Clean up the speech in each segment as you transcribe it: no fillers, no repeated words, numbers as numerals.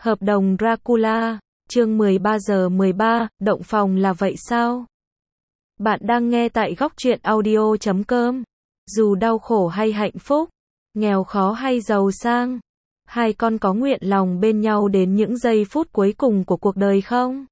Hợp đồng Dracula, chương 13 giờ 13, động phòng là vậy sao? Bạn đang nghe tại góc truyện audio.com. Dù đau khổ hay hạnh phúc, nghèo khó hay giàu sang, hai con có nguyện lòng bên nhau đến những giây phút cuối cùng của cuộc đời không?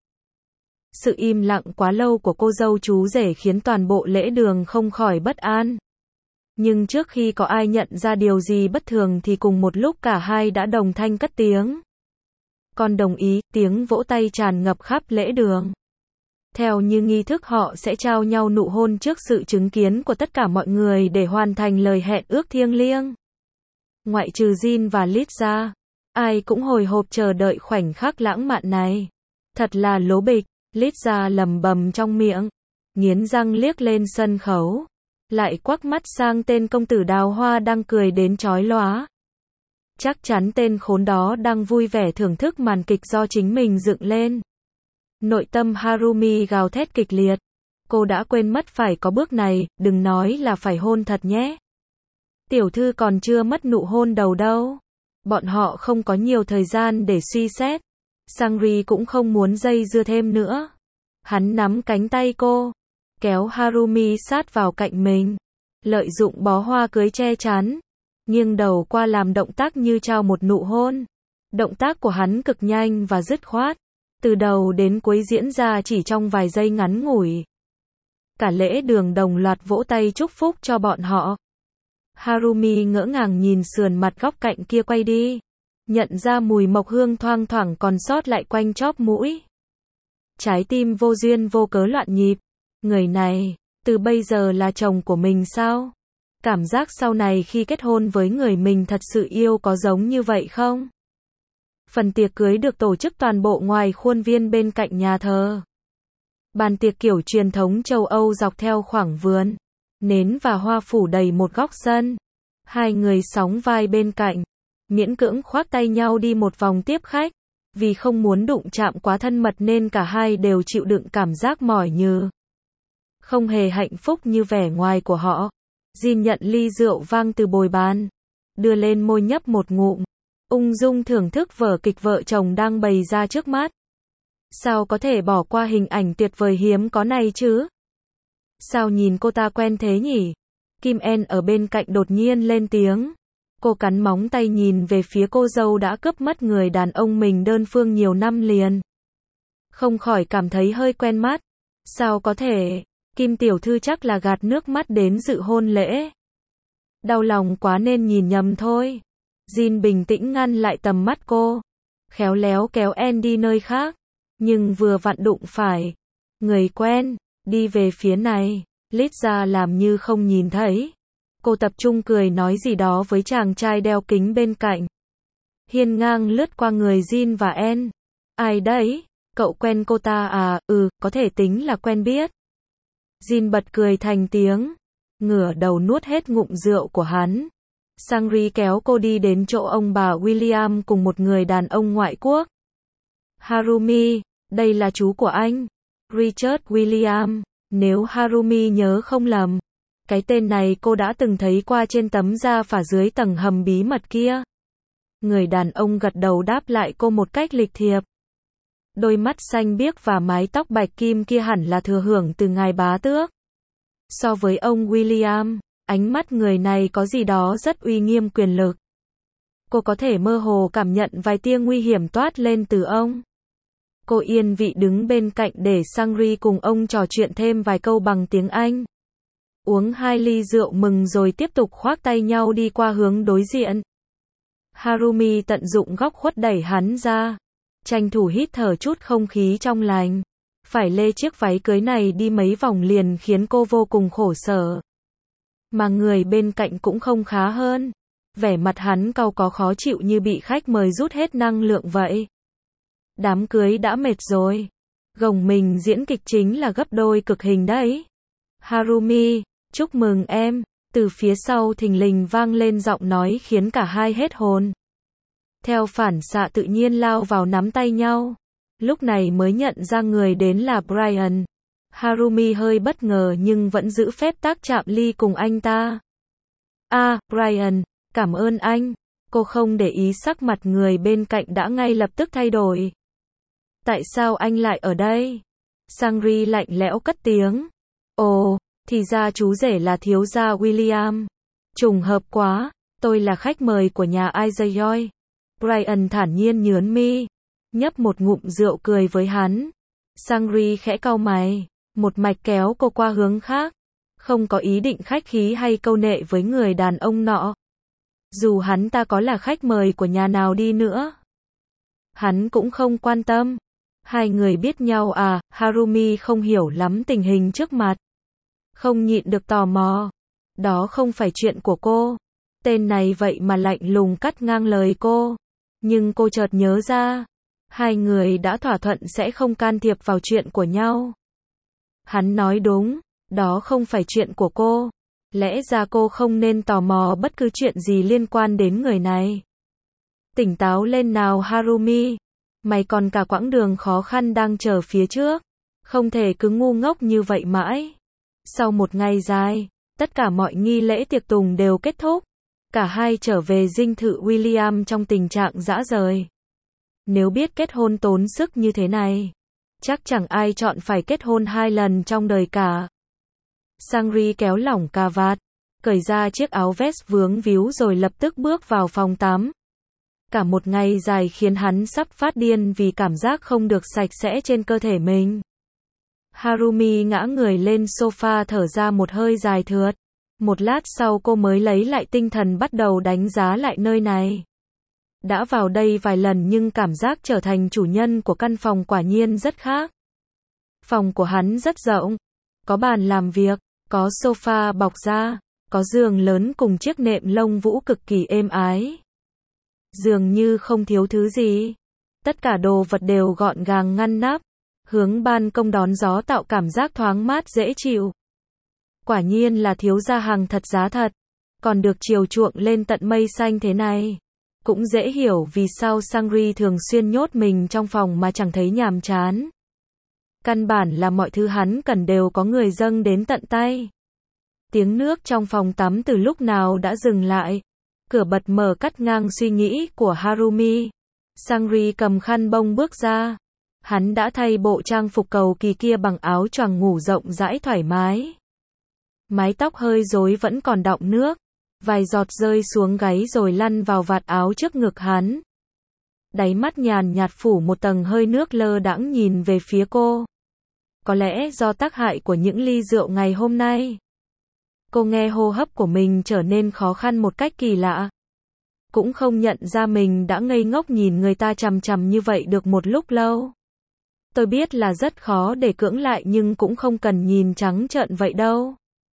Sự im lặng quá lâu của cô dâu chú rể khiến toàn bộ lễ đường không khỏi bất an. Nhưng trước khi có ai nhận ra điều gì bất thường thì cùng một lúc cả hai đã đồng thanh cất tiếng. Con đồng ý, tiếng vỗ tay tràn ngập khắp lễ đường. Theo như nghi thức họ sẽ trao nhau nụ hôn trước sự chứng kiến của tất cả mọi người để hoàn thành lời hẹn ước thiêng liêng. Ngoại trừ Jin và Liz ra, ai cũng hồi hộp chờ đợi khoảnh khắc lãng mạn này. Thật là lố bịch, Liz ra lầm bầm trong miệng, nghiến răng liếc lên sân khấu, lại quắc mắt sang tên công tử đào hoa đang cười đến chói lóa. Chắc chắn tên khốn đó đang vui vẻ thưởng thức màn kịch do chính mình dựng lên. Nội tâm Harumi gào thét kịch liệt. Cô đã quên mất phải có bước này, đừng nói là phải hôn thật nhé. Tiểu thư còn chưa mất nụ hôn đầu đâu. Bọn họ không có nhiều thời gian để suy xét. Sangri cũng không muốn dây dưa thêm nữa. Hắn nắm cánh tay cô, kéo Harumi sát vào cạnh mình, lợi dụng bó hoa cưới che chắn, nghiêng đầu qua làm động tác như trao một nụ hôn. Động tác của hắn cực nhanh và dứt khoát, từ đầu đến cuối diễn ra chỉ trong vài giây ngắn ngủi. Cả lễ đường đồng loạt vỗ tay chúc phúc cho bọn họ. Harumi ngỡ ngàng nhìn sườn mặt góc cạnh kia quay đi, nhận ra mùi mộc hương thoang thoảng còn sót lại quanh chóp mũi. Trái tim vô duyên vô cớ loạn nhịp. Người này, từ bây giờ là chồng của mình sao? Cảm giác sau này khi kết hôn với người mình thật sự yêu có giống như vậy không? Phần tiệc cưới được tổ chức toàn bộ ngoài khuôn viên bên cạnh nhà thờ. Bàn tiệc kiểu truyền thống châu Âu dọc theo khoảng vườn. Nến và hoa phủ đầy một góc sân. Hai người sóng vai bên cạnh, miễn cưỡng khoác tay nhau đi một vòng tiếp khách. Vì không muốn đụng chạm quá thân mật nên cả hai đều chịu đựng cảm giác mỏi nhừ. Không hề hạnh phúc như vẻ ngoài của họ. Jin nhận ly rượu vang từ bồi bàn, đưa lên môi nhấp một ngụm, ung dung thưởng thức vở kịch vợ chồng đang bày ra trước mắt. Sao có thể bỏ qua hình ảnh tuyệt vời hiếm có này chứ? Sao nhìn cô ta quen thế nhỉ? Kim En ở bên cạnh đột nhiên lên tiếng. Cô cắn móng tay nhìn về phía cô dâu đã cướp mất người đàn ông mình đơn phương nhiều năm liền. Không khỏi cảm thấy hơi quen mắt. Sao có thể? Kim tiểu thư chắc là gạt nước mắt đến dự hôn lễ. Đau lòng quá nên nhìn nhầm thôi. Jin bình tĩnh ngăn lại tầm mắt cô, khéo léo kéo En đi nơi khác, nhưng vừa vặn đụng phải người quen, đi về phía này. Liz ra làm như không nhìn thấy. Cô tập trung cười nói gì đó với chàng trai đeo kính bên cạnh. Hiên ngang lướt qua người Jin và En. Ai đấy? Cậu quen cô ta à? Có thể tính là quen biết. Jin bật cười thành tiếng, ngửa đầu nuốt hết ngụm rượu của hắn. Sangri kéo cô đi đến chỗ ông bà William cùng một người đàn ông ngoại quốc. Harumi, đây là chú của anh, Richard William. Nếu Harumi nhớ không lầm, cái tên này cô đã từng thấy qua trên tấm da phả dưới tầng hầm bí mật kia. Người đàn ông gật đầu đáp lại cô một cách lịch thiệp. Đôi mắt xanh biếc và mái tóc bạch kim kia hẳn là thừa hưởng từ ngài bá tước. So với ông William, ánh mắt người này có gì đó rất uy nghiêm quyền lực. Cô có thể mơ hồ cảm nhận vài tia nguy hiểm toát lên từ ông. Cô yên vị đứng bên cạnh để Sangri cùng ông trò chuyện thêm vài câu bằng tiếng Anh. Uống 2 ly rượu mừng rồi tiếp tục khoác tay nhau đi qua hướng đối diện. Harumi tận dụng góc khuất đẩy hắn ra, tranh thủ hít thở chút không khí trong lành. Phải lê chiếc váy cưới này đi mấy vòng liền khiến cô vô cùng khổ sở. Mà người bên cạnh cũng không khá hơn. Vẻ mặt hắn cau có khó chịu như bị khách mời rút hết năng lượng vậy. Đám cưới đã mệt rồi. Gồng mình diễn kịch chính là gấp đôi cực hình đấy. Harumi, chúc mừng em. Từ phía sau thình lình vang lên giọng nói khiến cả hai hết hồn. Theo phản xạ tự nhiên lao vào nắm tay nhau. Lúc này mới nhận ra người đến là Brian. Harumi hơi bất ngờ nhưng vẫn giữ phép tắc chạm ly cùng anh ta. Brian, cảm ơn anh. Cô không để ý sắc mặt người bên cạnh đã ngay lập tức thay đổi. Tại sao anh lại ở đây? Sangri lạnh lẽo cất tiếng. Ồ, thì ra chú rể là thiếu gia William. Trùng hợp quá, tôi là khách mời của nhà Isaiah. Brian thản nhiên nhướng mi, nhấp một ngụm rượu cười với hắn. Sangri khẽ cau mày, một mạch kéo cô qua hướng khác. Không có ý định khách khí hay câu nệ với người đàn ông nọ. Dù hắn ta có là khách mời của nhà nào đi nữa, hắn cũng không quan tâm. Hai người biết nhau à? Harumi không hiểu lắm tình hình trước mặt, không nhịn được tò mò. Đó không phải chuyện của cô. Tên này vậy mà lạnh lùng cắt ngang lời cô. Nhưng cô chợt nhớ ra, hai người đã thỏa thuận sẽ không can thiệp vào chuyện của nhau. Hắn nói đúng, đó không phải chuyện của cô. Lẽ ra cô không nên tò mò bất cứ chuyện gì liên quan đến người này. Tỉnh táo lên nào Harumi. Mày còn cả quãng đường khó khăn đang chờ phía trước. Không thể cứ ngu ngốc như vậy mãi. Sau một ngày dài, tất cả mọi nghi lễ tiệc tùng đều kết thúc. Cả hai trở về dinh thự William trong tình trạng rã rời. Nếu biết kết hôn tốn sức như thế này, chắc chẳng ai chọn phải kết hôn 2 lần trong đời cả. Sangri kéo lỏng cà vạt, cởi ra chiếc áo vest vướng víu rồi lập tức bước vào phòng tắm. Cả một ngày dài khiến hắn sắp phát điên vì cảm giác không được sạch sẽ trên cơ thể mình. Harumi ngã người lên sofa thở ra một hơi dài thượt. Một lát sau cô mới lấy lại tinh thần bắt đầu đánh giá lại nơi này. Đã vào đây vài lần nhưng cảm giác trở thành chủ nhân của căn phòng quả nhiên rất khác. Phòng của hắn rất rộng. Có bàn làm việc, có sofa bọc da, có giường lớn cùng chiếc nệm lông vũ cực kỳ êm ái. Dường như không thiếu thứ gì. Tất cả đồ vật đều gọn gàng ngăn nắp. Hướng ban công đón gió tạo cảm giác thoáng mát dễ chịu. Quả nhiên là thiếu gia hàng thật giá thật. Còn được chiều chuộng lên tận mây xanh thế này. Cũng dễ hiểu vì sao Sangri thường xuyên nhốt mình trong phòng mà chẳng thấy nhàm chán. Căn bản là mọi thứ hắn cần đều có người dâng đến tận tay. Tiếng nước trong phòng tắm từ lúc nào đã dừng lại. Cửa bật mở cắt ngang suy nghĩ của Harumi. Sangri cầm khăn bông bước ra. Hắn đã thay bộ trang phục cầu kỳ kia bằng áo choàng ngủ rộng rãi thoải mái. Mái tóc hơi rối vẫn còn đọng nước. Vài giọt rơi xuống gáy rồi lăn vào vạt áo trước ngực hắn. Đáy mắt nhàn nhạt phủ một tầng hơi nước lơ đãng nhìn về phía cô. Có lẽ do tác hại của những ly rượu ngày hôm nay. Cô nghe hô hấp của mình trở nên khó khăn một cách kỳ lạ. Cũng không nhận ra mình đã ngây ngốc nhìn người ta chằm chằm như vậy được một lúc lâu. Tôi biết là rất khó để cưỡng lại nhưng cũng không cần nhìn trắng trợn vậy đâu.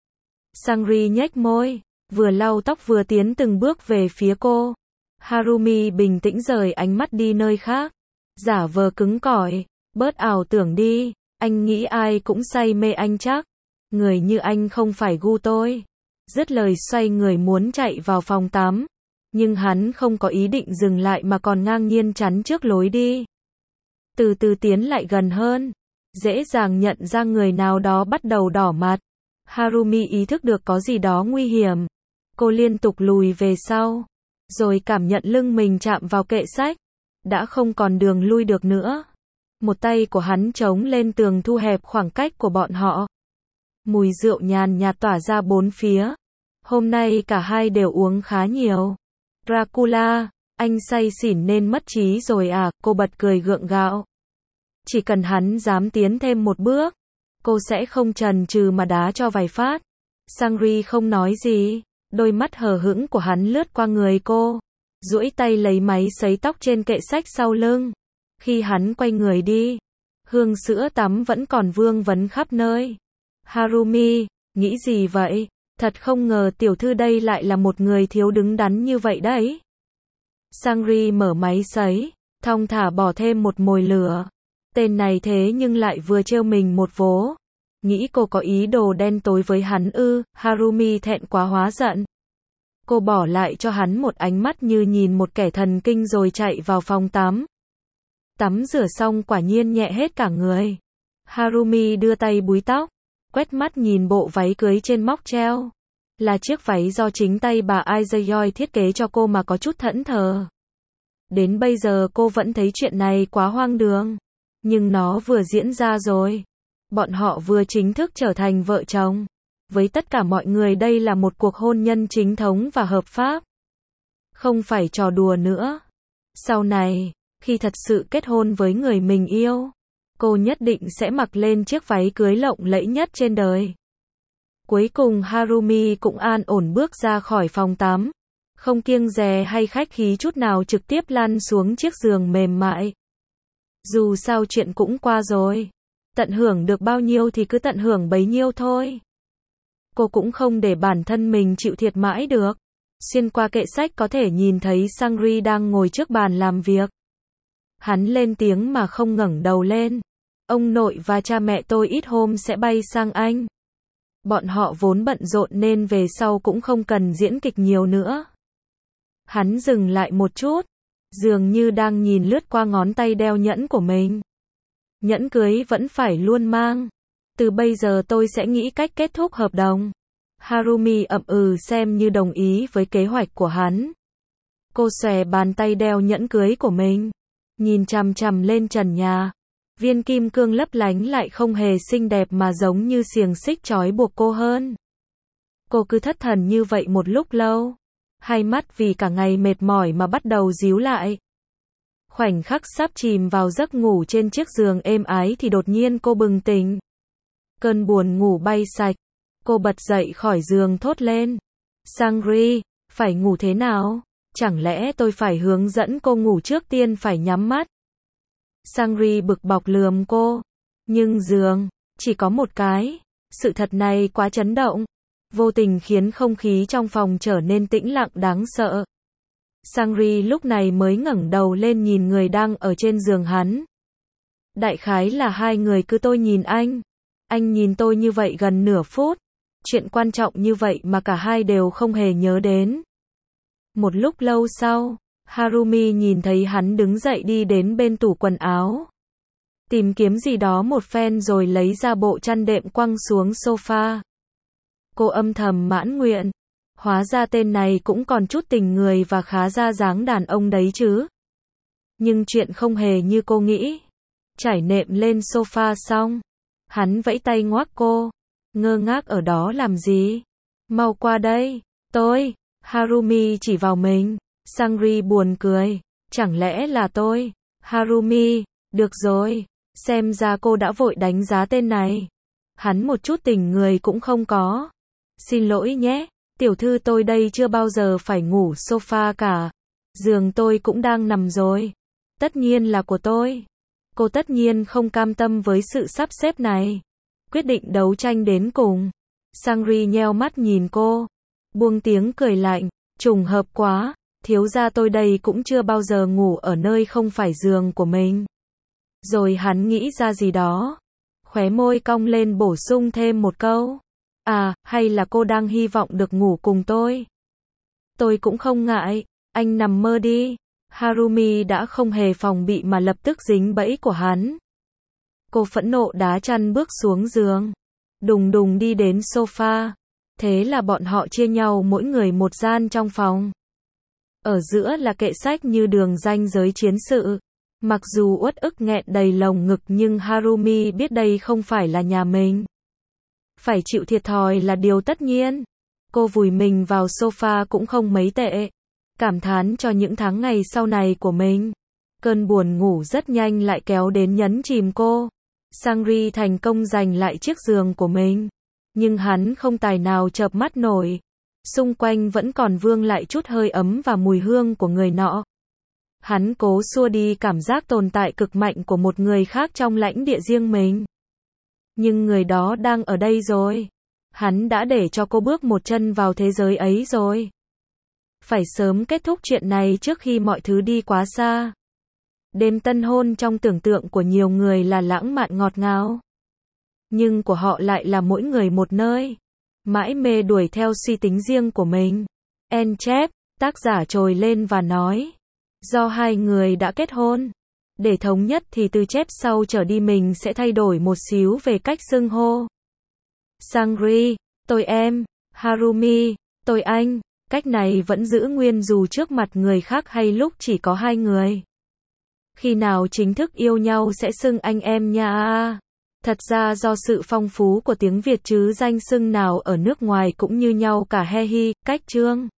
Sangri nhếch môi, vừa lau tóc vừa tiến từng bước về phía cô. Harumi bình tĩnh rời ánh mắt đi nơi khác. Giả vờ cứng cỏi, bớt ảo tưởng đi, anh nghĩ ai cũng say mê anh chắc. Người như anh không phải gu tôi. Dứt lời xoay người muốn chạy vào phòng tắm. Nhưng hắn không có ý định dừng lại mà còn ngang nhiên chắn trước lối đi. Từ từ tiến lại gần hơn. Dễ dàng nhận ra người nào đó bắt đầu đỏ mặt. Harumi ý thức được có gì đó nguy hiểm. Cô liên tục lùi về sau. Rồi cảm nhận lưng mình chạm vào kệ sách. Đã không còn đường lui được nữa. Một tay của hắn chống lên tường thu hẹp khoảng cách của bọn họ. Mùi rượu nhàn nhạt tỏa ra bốn phía. Hôm nay cả hai đều uống khá nhiều. Dracula, anh say xỉn nên mất trí rồi à? Cô bật cười gượng gạo. Chỉ cần hắn dám tiến thêm một bước, cô sẽ không chần chừ mà đá cho vài phát. Sangri không nói gì. Đôi mắt hờ hững của hắn lướt qua người cô. Duỗi tay lấy máy sấy tóc trên kệ sách sau lưng. Khi hắn quay người đi, hương sữa tắm vẫn còn vương vấn khắp nơi. Harumi, nghĩ gì vậy? Thật không ngờ tiểu thư đây lại là một người thiếu đứng đắn như vậy đấy. Sangri mở máy sấy, thong thả bỏ thêm một mồi lửa. Tên này thế nhưng lại vừa trêu mình một vố. Nghĩ cô có ý đồ đen tối với hắn ư? Harumi thẹn quá hóa giận. Cô bỏ lại cho hắn một ánh mắt như nhìn một kẻ thần kinh rồi chạy vào phòng tắm. Tắm rửa xong quả nhiên nhẹ hết cả người. Harumi đưa tay búi tóc, quét mắt nhìn bộ váy cưới trên móc treo. Là chiếc váy do chính tay bà Aizayoi thiết kế cho cô mà có chút thẫn thờ. Đến bây giờ cô vẫn thấy chuyện này quá hoang đường. Nhưng nó vừa diễn ra rồi. Bọn họ vừa chính thức trở thành vợ chồng. Với tất cả mọi người đây là một cuộc hôn nhân chính thống và hợp pháp. Không phải trò đùa nữa. Sau này, khi thật sự kết hôn với người mình yêu, cô nhất định sẽ mặc lên chiếc váy cưới lộng lẫy nhất trên đời. Cuối cùng Harumi cũng an ổn bước ra khỏi phòng tắm. Không kiêng dè hay khách khí chút nào trực tiếp lăn xuống chiếc giường mềm mại. Dù sao chuyện cũng qua rồi. Tận hưởng được bao nhiêu thì cứ tận hưởng bấy nhiêu thôi. Cô cũng không để bản thân mình chịu thiệt mãi được. Xuyên qua kệ sách có thể nhìn thấy Sangri đang ngồi trước bàn làm việc. Hắn lên tiếng mà không ngẩng đầu lên. Ông nội và cha mẹ tôi ít hôm sẽ bay sang Anh. Bọn họ vốn bận rộn nên về sau cũng không cần diễn kịch nhiều nữa. Hắn dừng lại một chút, dường như đang nhìn lướt qua ngón tay đeo nhẫn của mình. Nhẫn cưới vẫn phải luôn mang. Từ bây giờ tôi sẽ nghĩ cách kết thúc hợp đồng. Harumi ậm ừ xem như đồng ý với kế hoạch của hắn. Cô xòe bàn tay đeo nhẫn cưới của mình, nhìn chằm chằm lên trần nhà. Viên kim cương lấp lánh lại không hề xinh đẹp mà giống như xiềng xích trói buộc cô hơn. Cô cứ thất thần như vậy một lúc lâu. Hai mắt vì cả ngày mệt mỏi mà bắt đầu díu lại. Khoảnh khắc sắp chìm vào giấc ngủ trên chiếc giường êm ái thì đột nhiên cô bừng tỉnh. Cơn buồn ngủ bay sạch. Cô bật dậy khỏi giường thốt lên. Sangri, phải ngủ thế nào? Chẳng lẽ tôi phải hướng dẫn cô ngủ trước tiên phải nhắm mắt? Sangri bực bọc lườm cô. Nhưng giường, chỉ có một cái. Sự thật này quá chấn động. Vô tình khiến không khí trong phòng trở nên tĩnh lặng đáng sợ. Sangri lúc này mới ngẩng đầu lên nhìn người đang ở trên giường hắn. Đại khái là hai người cứ tôi nhìn anh. Anh nhìn tôi như vậy gần nửa phút. Chuyện quan trọng như vậy mà cả hai đều không hề nhớ đến. Một lúc lâu sau, Harumi nhìn thấy hắn đứng dậy đi đến bên tủ quần áo. Tìm kiếm gì đó một phen rồi lấy ra bộ chăn đệm quăng xuống sofa. Cô âm thầm mãn nguyện. Hóa ra tên này cũng còn chút tình người và khá ra dáng đàn ông đấy chứ. Nhưng chuyện không hề như cô nghĩ. Trải nệm lên sofa xong, hắn vẫy tay ngoắc cô. Ngơ ngác ở đó làm gì? Mau qua đây. Tôi. Harumi chỉ vào mình. Sangri buồn cười. Chẳng lẽ là tôi? Harumi. Được rồi. Xem ra cô đã vội đánh giá tên này. Hắn một chút tình người cũng không có. Xin lỗi nhé. Tiểu thư tôi đây chưa bao giờ phải ngủ sofa cả. Giường tôi cũng đang nằm rồi. Tất nhiên là của tôi. Cô tất nhiên không cam tâm với sự sắp xếp này. Quyết định đấu tranh đến cùng. Sangri nheo mắt nhìn cô. Buông tiếng cười lạnh. Trùng hợp quá. Thiếu gia tôi đây cũng chưa bao giờ ngủ ở nơi không phải giường của mình. Rồi hắn nghĩ ra gì đó. Khóe môi cong lên bổ sung thêm một câu. À, hay là cô đang hy vọng được ngủ cùng tôi? Tôi cũng không ngại. Anh nằm mơ đi. Harumi đã không hề phòng bị mà lập tức dính bẫy của hắn. Cô phẫn nộ đá chăn bước xuống giường. Đùng đùng đi đến sofa. Thế là bọn họ chia nhau mỗi người một gian trong phòng. Ở giữa là kệ sách như đường ranh giới chiến sự. Mặc dù uất ức nghẹn đầy lồng ngực nhưng Harumi biết đây không phải là nhà mình. Phải chịu thiệt thòi là điều tất nhiên. Cô vùi mình vào sofa cũng không mấy tệ. Cảm thán cho những tháng ngày sau này của mình. Cơn buồn ngủ rất nhanh lại kéo đến nhấn chìm cô. Sangri thành công giành lại chiếc giường của mình. Nhưng hắn không tài nào chợp mắt nổi. Xung quanh vẫn còn vương lại chút hơi ấm và mùi hương của người nọ. Hắn cố xua đi cảm giác tồn tại cực mạnh của một người khác trong lãnh địa riêng mình. Nhưng người đó đang ở đây rồi. Hắn đã để cho cô bước một chân vào thế giới ấy rồi. Phải sớm kết thúc chuyện này trước khi mọi thứ đi quá xa. Đêm tân hôn trong tưởng tượng của nhiều người là lãng mạn ngọt ngào. Nhưng của họ lại là mỗi người một nơi. Mãi mê đuổi theo suy tính riêng của mình. Enchep, tác giả trồi lên và nói. Do hai người đã kết hôn. Để thống nhất thì từ chép sau trở đi mình sẽ thay đổi một xíu về cách xưng hô. Sangri, tôi em. Harumi, tôi anh, cách này vẫn giữ nguyên dù trước mặt người khác hay lúc chỉ có hai người. Khi nào chính thức yêu nhau sẽ xưng anh em nha. Thật ra do sự phong phú của tiếng Việt chứ danh xưng nào ở nước ngoài cũng như nhau cả he hi, cách chương.